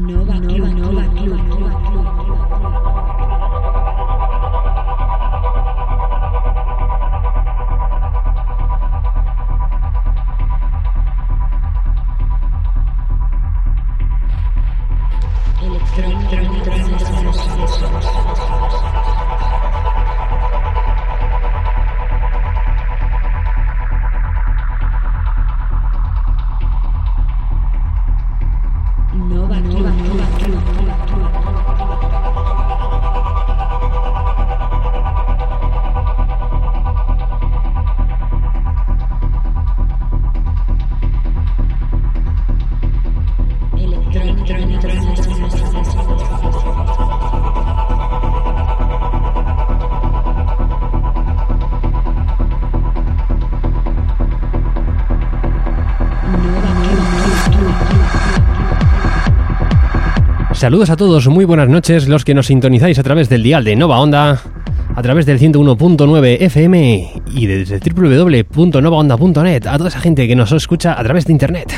Saludos a todos, muy buenas noches, los que nos sintonizáis a través del dial de Nova Onda, a través del 101.9 FM y desde www.novaonda.net, a toda esa gente que nos escucha a través de internet.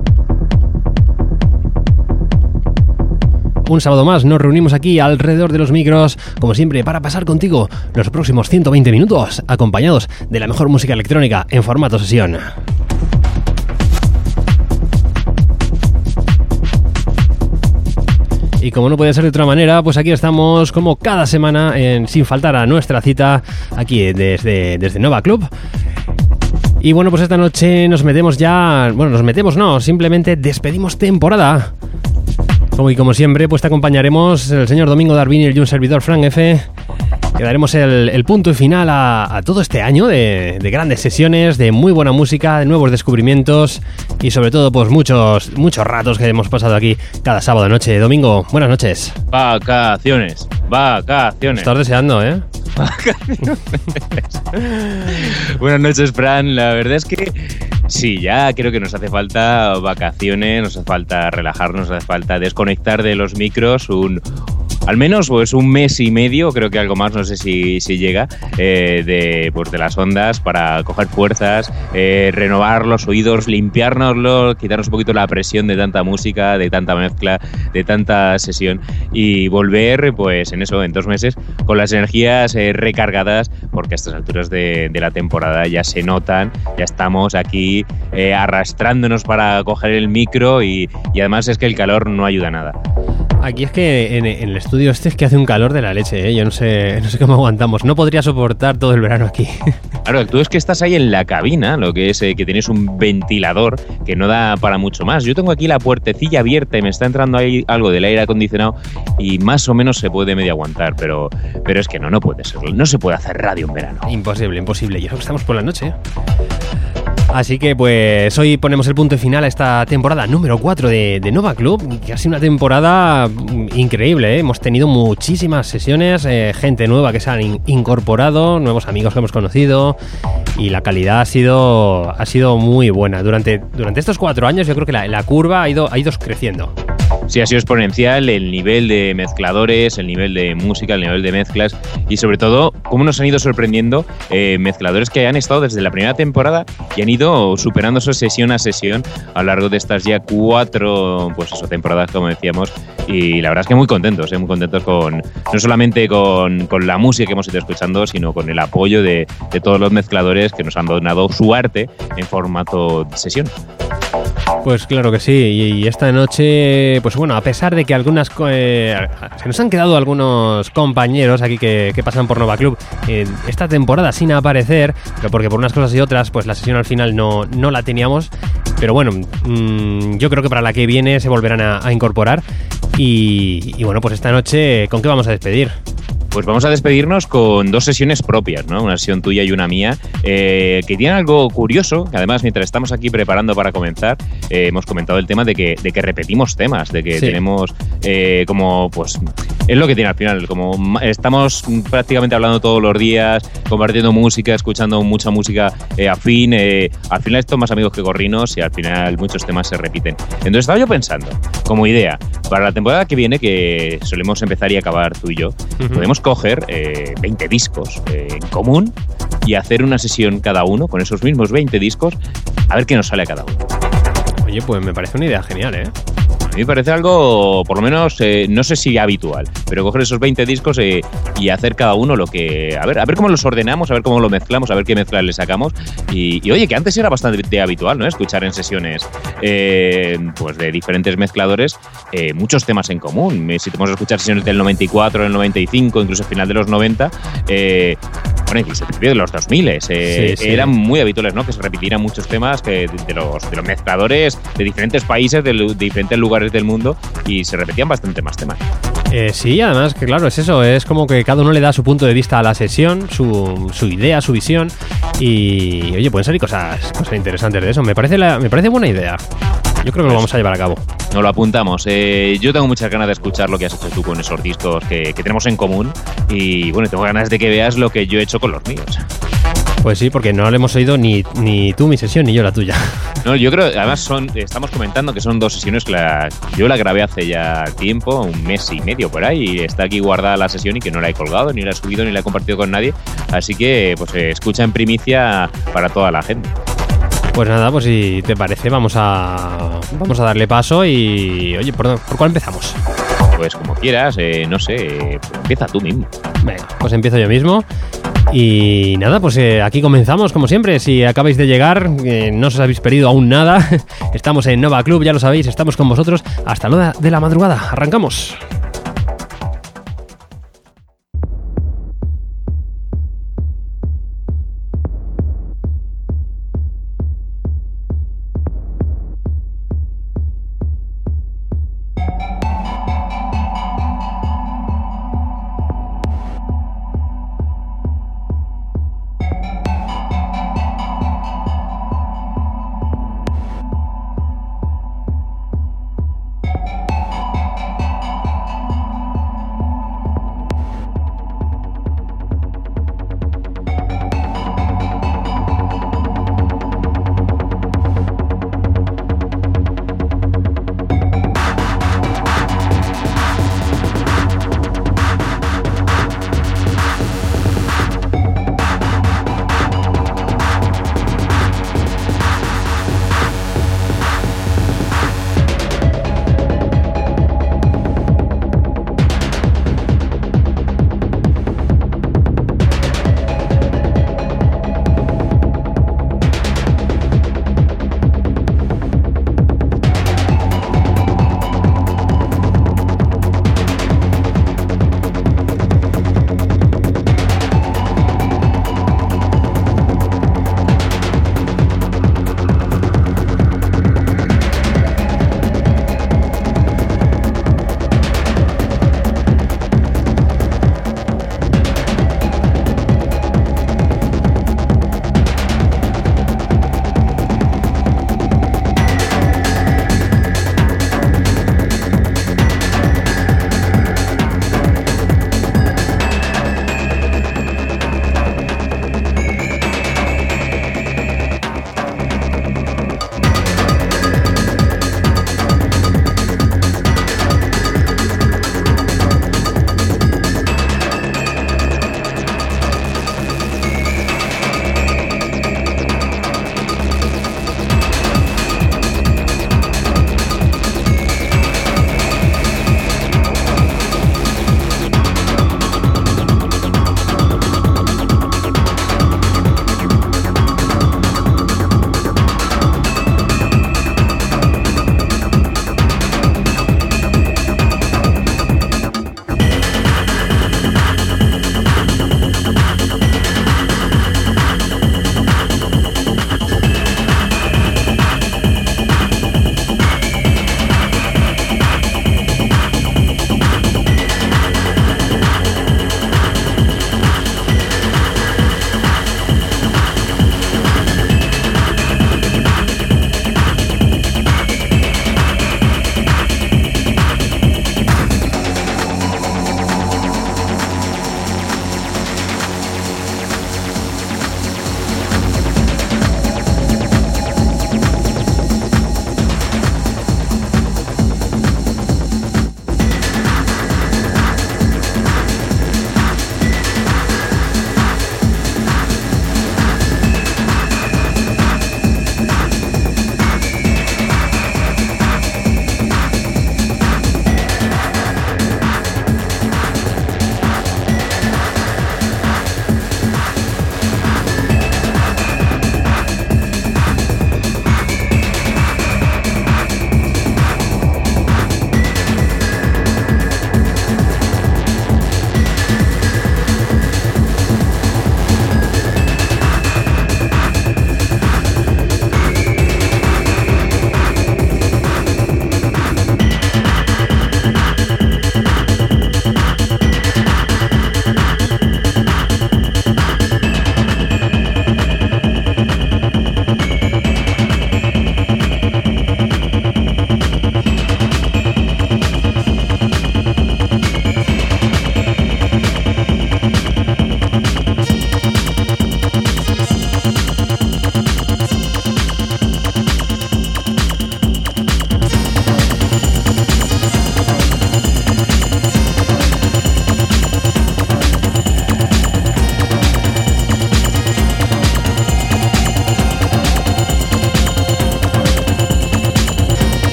Un sábado más nos reunimos aquí alrededor de los micros, como siempre, para pasar contigo los próximos 120 minutos, acompañados de la mejor música electrónica en formato sesión. Y como no puede ser de otra manera, pues aquí estamos como cada semana, sin faltar a nuestra cita, aquí desde Nova Club. Y bueno, pues esta noche nos metemos ya... Bueno, nos metemos no, simplemente despedimos temporada. Como siempre, pues te acompañaremos el señor Domingo Darvini y un servidor Frank F. Que daremos el punto final a todo este año de grandes sesiones, de muy buena música, de nuevos descubrimientos y sobre todo pues muchos ratos que hemos pasado aquí cada sábado noche. Domingo, buenas noches. Vacaciones. Estás deseando, ¿eh? Vacaciones. Buenas noches, Fran. La verdad es que sí, ya creo que nos hace falta vacaciones, nos hace falta relajarnos, nos hace falta desconectar de los micros al menos pues un mes y medio, creo que algo más, no sé si llega, de las ondas para coger fuerzas, renovar los oídos, limpiárnoslos, quitarnos un poquito la presión de tanta música, de tanta mezcla, de tanta sesión y volver pues en 2 meses con las energías recargadas, porque a estas alturas de la temporada ya se notan, ya estamos aquí arrastrándonos para coger el micro y además es que el calor no ayuda a nada. Aquí es que en el estudio es que hace un calor de la leche, ¿eh? Yo no sé cómo aguantamos. No podría soportar todo el verano aquí. Claro, tú es que estás ahí en la cabina, lo que es que tienes un ventilador que no da para mucho más. Yo tengo aquí la puertecilla abierta y me está entrando ahí algo del aire acondicionado y más o menos se puede medio aguantar, pero es que no puede ser. No se puede hacer radio en verano. Imposible. Y eso que estamos por la noche. Así que pues hoy ponemos el punto final a esta temporada número 4 de Nova Club, que ha sido una temporada increíble, ¿eh? Hemos tenido muchísimas sesiones, gente nueva que se han incorporado, nuevos amigos que hemos conocido y la calidad ha sido muy buena. Durante estos 4 años yo creo que la curva ha ido creciendo. Sí, ha sido exponencial el nivel de mezcladores, el nivel de música, el nivel de mezclas y sobre todo cómo nos han ido sorprendiendo mezcladores que han estado desde la primera temporada y han ido superándose sesión a sesión a lo largo de estas ya 4 temporadas, como decíamos, y la verdad es que muy contentos no solamente con la música que hemos ido escuchando, sino con el apoyo de todos los mezcladores que nos han donado su arte en formato de sesión. Pues claro que sí, y esta noche, pues bueno, a pesar de que se nos han quedado algunos compañeros aquí que pasan por Nova Club esta temporada sin aparecer, pero porque por unas cosas y otras, pues la sesión al final no la teníamos, pero bueno, yo creo que para la que viene se volverán a incorporar y bueno, pues esta noche, ¿con qué vamos a despedir? Pues vamos a despedirnos con 2 sesiones propias, ¿no? Una sesión tuya y una mía, que tienen algo curioso, que además mientras estamos aquí preparando para comenzar, hemos comentado el tema de que repetimos temas, de que tenemos como, pues, es lo que tiene al final, como estamos prácticamente hablando todos los días, compartiendo música, escuchando mucha música afín, al final esto más amigos que gorrinos y al final muchos temas se repiten. Entonces estaba yo pensando, como idea, para la temporada que viene, que solemos empezar y acabar tú y yo, podemos coger 20 discos en común y hacer una sesión cada uno con esos mismos 20 discos, a ver qué nos sale a cada uno. Oye, pues me parece una idea genial, ¿eh? mí me parece algo, por lo menos, no sé si habitual, pero coger esos 20 discos y hacer cada uno lo que... A ver cómo los ordenamos, a ver cómo lo mezclamos, a ver qué mezclas le sacamos. Y oye, que antes era bastante habitual, ¿no? Escuchar en sesiones pues de diferentes mezcladores muchos temas en común. Si te vamos a escuchar sesiones del 94, del 95, incluso al final de los 90, bueno, incluso al principio de los 2000, eran muy habituales, ¿no? Que se repitieran muchos temas de los mezcladores de diferentes países, de diferentes lugares del mundo, y se repetían bastante más temas. Sí, además que claro, es eso, es como que cada uno le da su punto de vista a la sesión, su idea, su visión, y oye, pueden salir cosas interesantes de eso. Me parece buena idea. Yo creo que lo vamos a llevar a cabo. Nos lo apuntamos. Yo tengo muchas ganas de escuchar lo que has hecho tú con esos discos que tenemos en común, y bueno, tengo ganas de que veas lo que yo he hecho con los míos. Pues sí, porque no le hemos oído ni tú mi sesión ni yo la tuya. No, yo creo, además estamos comentando que son dos sesiones que yo la grabé hace ya tiempo, un mes y medio por ahí, y está aquí guardada la sesión y que no la he colgado, ni la he subido, ni la he compartido con nadie. Así que, pues escucha en primicia para toda la gente. Pues nada, pues si te parece, vamos a darle paso y... Oye, ¿por cuál empezamos? Pues como quieras, no sé, empieza tú mismo. Venga, pues empiezo yo mismo. Y nada, pues aquí comenzamos, como siempre. Si acabáis de llegar, no os habéis perdido aún nada. Estamos en Nova Club, ya lo sabéis, estamos con vosotros hasta la hora de la madrugada. Arrancamos.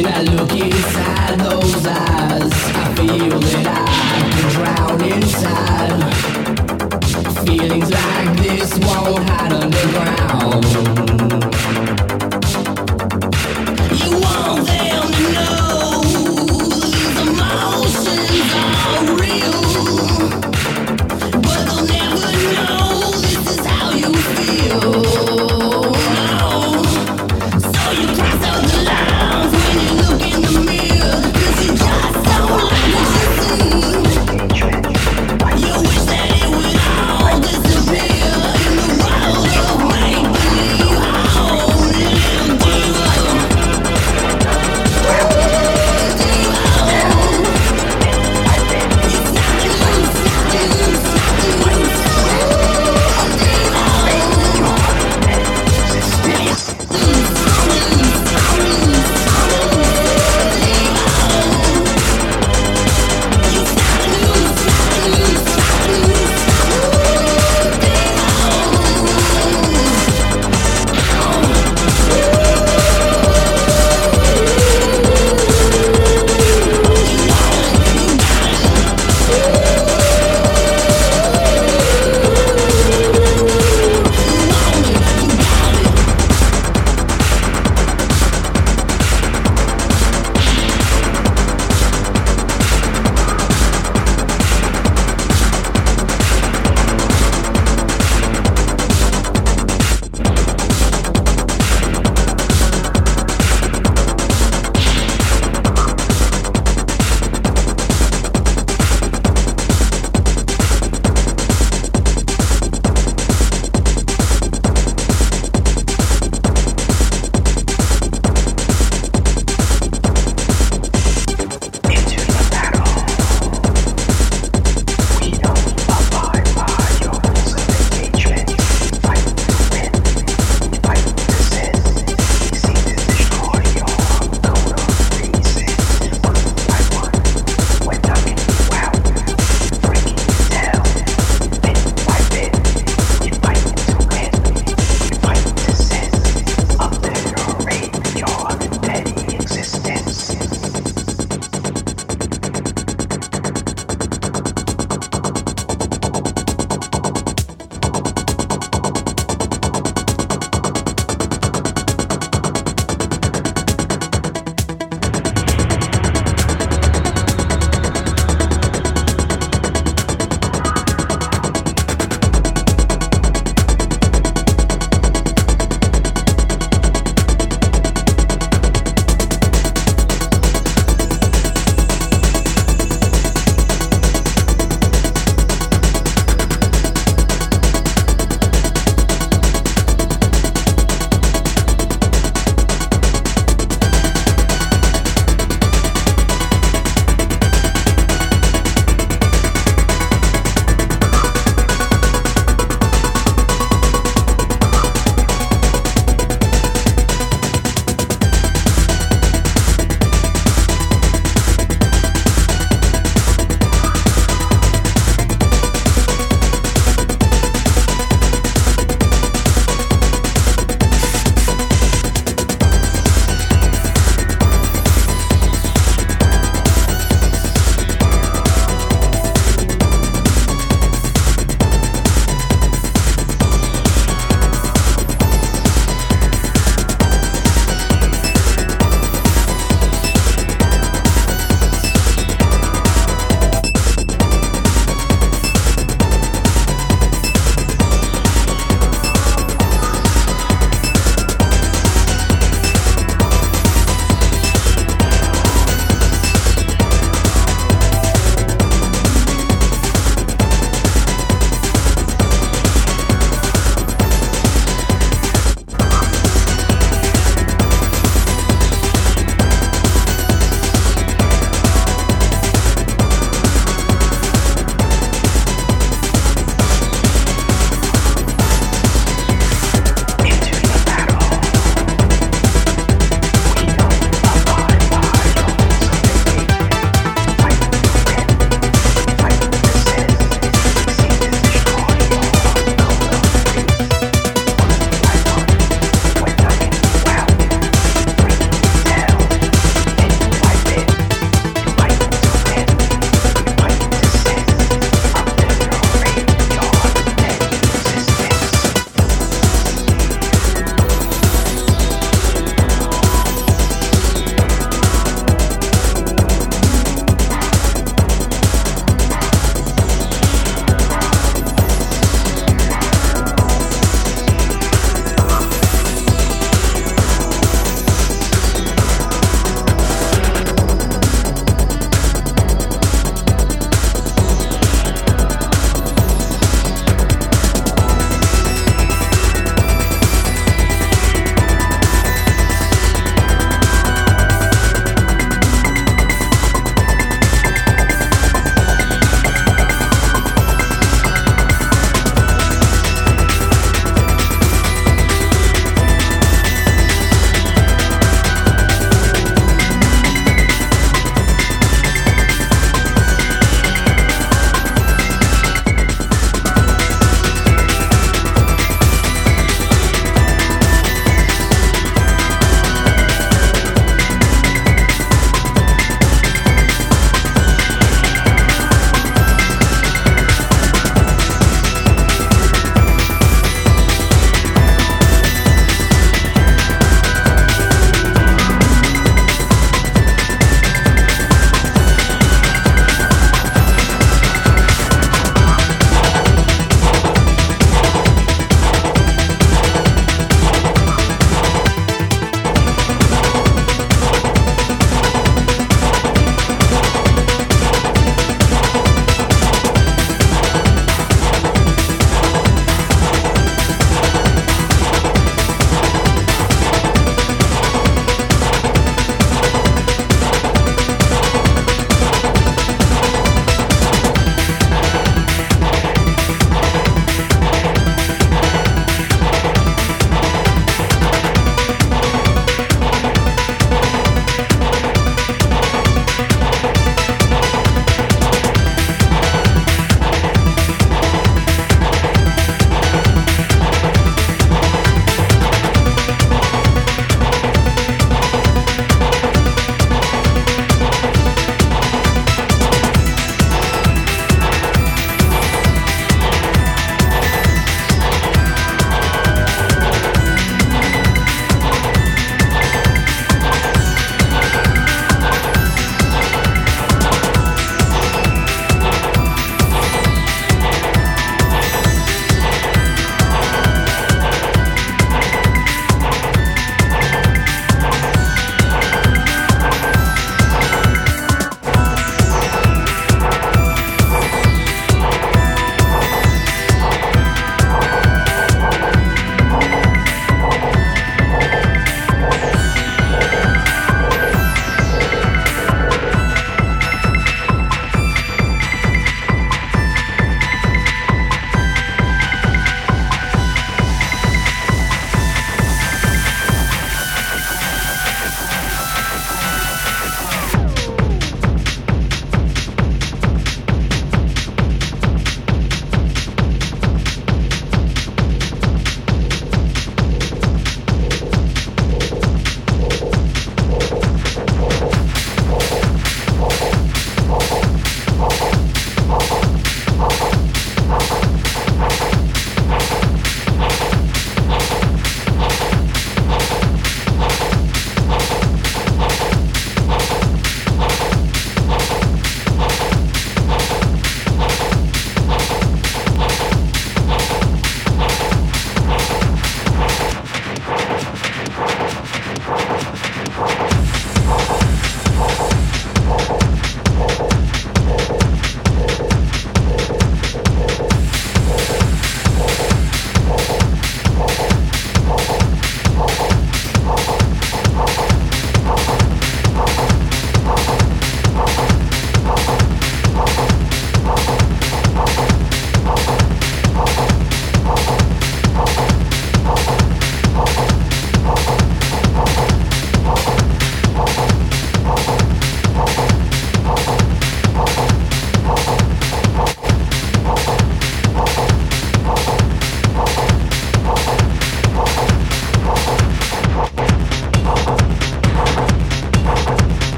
Cross out the lines when you look in the mirror, 'cause you just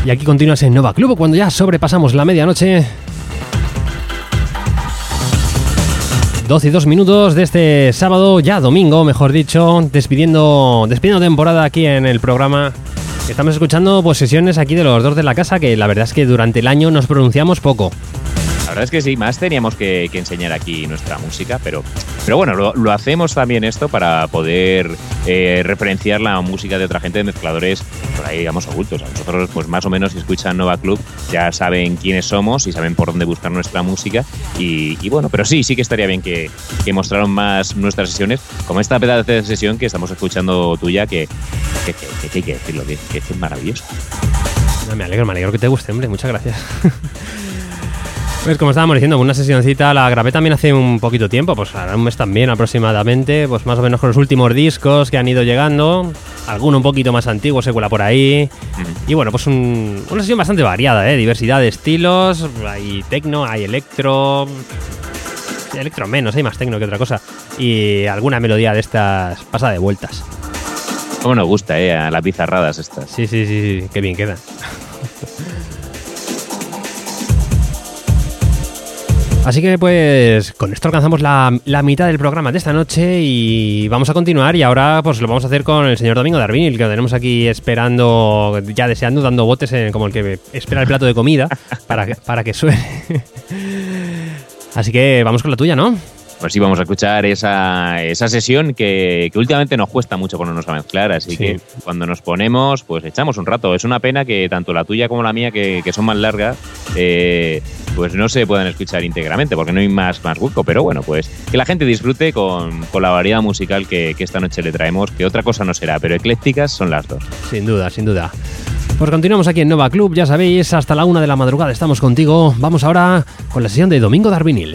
Y aquí continúas en Nova Club cuando ya sobrepasamos la medianoche. 12 y 2 minutos de este sábado, ya domingo, mejor dicho, despidiendo temporada aquí en el programa. Estamos escuchando pues sesiones aquí de los dos de la casa, que la verdad es que durante el año nos pronunciamos poco. La verdad es que sí, más teníamos que enseñar aquí nuestra música, pero bueno, lo hacemos también esto para poder referenciar la música de otra gente, de mezcladores por ahí, digamos, ocultos. A nosotros, pues más o menos, si escuchan Nova Club, ya saben quiénes somos y saben por dónde buscar nuestra música. Y bueno, pero sí que estaría bien que mostraran más nuestras sesiones, como esta pedazo de sesión que estamos escuchando tuya, que hay que decirlo, que es maravilloso. No, me alegro que te guste, hombre, muchas gracias. Pues como estábamos diciendo, una sesioncita la grabé también hace un poquito tiempo, pues ahora un mes también aproximadamente, pues más o menos con los últimos discos que han ido llegando, alguno un poquito más antiguo se cuela por ahí, y bueno, pues una sesión bastante variada, diversidad de estilos, hay techno, hay electro menos, hay más techno que otra cosa, y alguna melodía de estas pasa de vueltas. Cómo nos gusta, a las bizarradas estas. Sí, qué bien queda. Así que pues con esto alcanzamos la mitad del programa de esta noche y vamos a continuar, y ahora pues lo vamos a hacer con el señor Domingo D'Arbinil, que lo tenemos aquí esperando, ya deseando, dando botes como el que espera el plato de comida para que suene. Así que vamos con la tuya, ¿no? Pues sí, vamos a escuchar esa sesión que últimamente nos cuesta mucho ponernos a mezclar, así que cuando nos ponemos, pues echamos un rato. Es una pena que tanto la tuya como la mía, que son más largas, pues no se puedan escuchar íntegramente, porque no hay más hueco. Pero bueno, pues que la gente disfrute con la variedad musical que esta noche le traemos, que otra cosa no será, pero eclécticas son las dos. Sin duda. Pues continuamos aquí en Nova Club, ya sabéis, hasta la 1 de la madrugada estamos contigo. Vamos ahora con la sesión de Domingo D'Arbinil.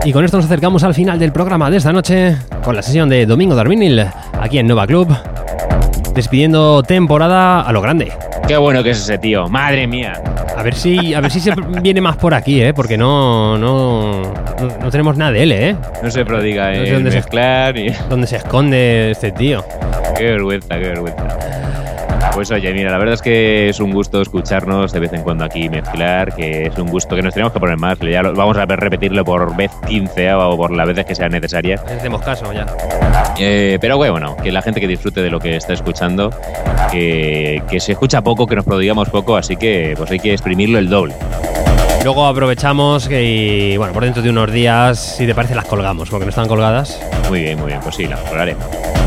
Y con esto nos acercamos al final del programa de esta noche, con la sesión de Domingo Darvinil, aquí en Nova Club, despidiendo temporada a lo grande. Qué bueno que es ese tío, madre mía. A ver si se viene más por aquí, porque no tenemos nada de él, No se prodiga no sé en dónde mezclar y... ¿Dónde se esconde este tío? Qué vergüenza, qué vergüenza. Pues oye, mira, la verdad es que es un gusto escucharnos de vez en cuando aquí mezclar, que es un gusto que nos tenemos que poner más. Ya vamos a repetirlo por vez 15 o por las veces que sean necesarias. Hacemos caso ya. Pero bueno, que la gente que disfrute de lo que está escuchando, que se escucha poco, que nos prodigamos poco, así que pues hay que exprimirlo el doble. Luego aprovechamos que, bueno, por dentro de unos días, si te parece, las colgamos, porque no están colgadas. Muy bien, pues sí, las colgaremos.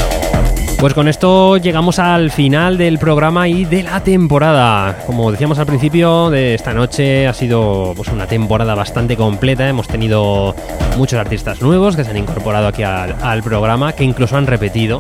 Pues con esto llegamos al final del programa y de la temporada. Como decíamos al principio, de esta noche ha sido pues una temporada bastante completa. Hemos tenido muchos artistas nuevos que se han incorporado aquí al programa, que incluso han repetido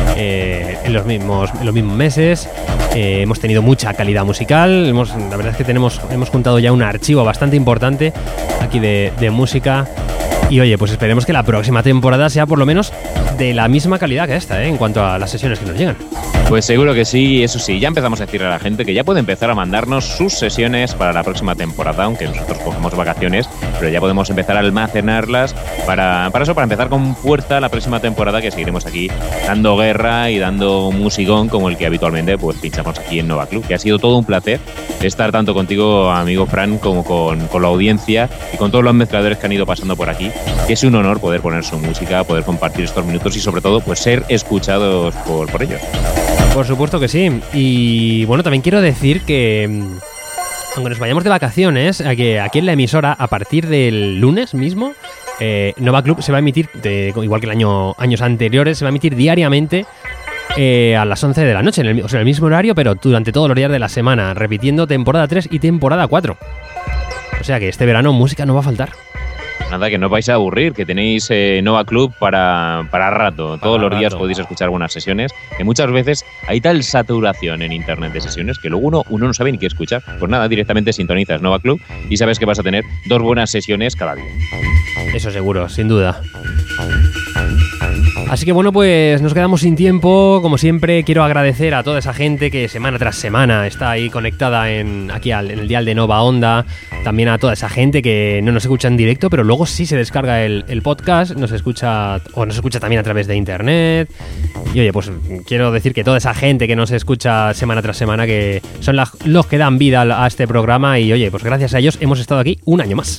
en los mismos meses. Hemos tenido mucha calidad musical. La verdad es que hemos juntado ya un archivo bastante importante aquí de música. Y oye, pues esperemos que la próxima temporada sea por lo menos de la misma calidad que esta, en cuanto a las sesiones que nos llegan. Pues seguro que sí, eso sí, ya empezamos a decirle a la gente que ya puede empezar a mandarnos sus sesiones para la próxima temporada, aunque nosotros cogemos vacaciones, pero ya podemos empezar a almacenarlas para empezar con fuerza la próxima temporada, que seguiremos aquí dando guerra y dando musicón como el que habitualmente pues pinchamos aquí en Nova Club, que ha sido todo un placer estar tanto contigo, amigo Fran, como con la audiencia y con todos los mezcladores que han ido pasando por aquí, que es un honor poder poner su música, poder compartir estos minutos y sobre todo pues ser escuchados por ellos. Por supuesto que sí. Y bueno, también quiero decir que aunque nos vayamos de vacaciones, aquí en la emisora, a partir del lunes mismo, Nova Club se va a emitir, igual que años anteriores, se va a emitir diariamente a las 11 de la noche, en el mismo horario, pero durante todos los días de la semana, repitiendo temporada 3 y temporada 4. O sea que este verano música no va a faltar. Nada, que no os vais a aburrir, que tenéis Nova Club para rato. Todos los días podéis escuchar buenas sesiones, que muchas veces hay tal saturación en internet de sesiones que luego uno no sabe ni qué escuchar. Pues nada, directamente sintonizas Nova Club y sabes que vas a tener 2 buenas sesiones cada día. Eso seguro, sin duda. Así que bueno, pues nos quedamos sin tiempo. Como siempre, quiero agradecer a toda esa gente que semana tras semana está ahí conectada aquí en el dial de Nova Onda. También a toda esa gente que no nos escucha en directo, pero luego sí se descarga el podcast, nos escucha también a través de internet. Y oye, pues quiero decir que toda esa gente que nos escucha semana tras semana, que son los que dan vida a este programa, y oye, pues gracias a ellos hemos estado aquí un año más.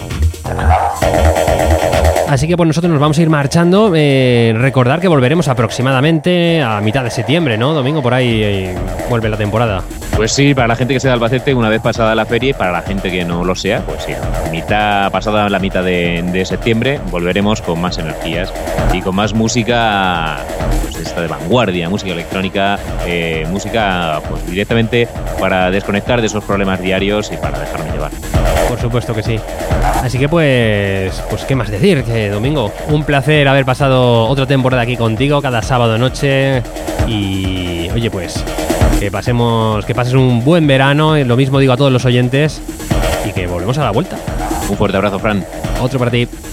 Así que pues nosotros nos vamos a ir marchando. Recordar que volveremos aproximadamente a mitad de septiembre, ¿no? Domingo, por ahí vuelve la temporada. Pues sí, para la gente que sea de Albacete, una vez pasada la feria, y para la gente que no lo sea, pues sí, pasada la mitad de septiembre, volveremos con más energías y con más música, pues esta de vanguardia, música electrónica, música pues directamente para desconectar de esos problemas diarios y para dejarme llevar. Por supuesto que sí. Así que pues qué más decir, que Domingo, un placer haber pasado otra temporada aquí contigo cada sábado noche. Y oye, pues que pases un buen verano. Lo mismo digo a todos los oyentes, y que volvemos a la vuelta. Un fuerte abrazo, Fran. Otro para ti.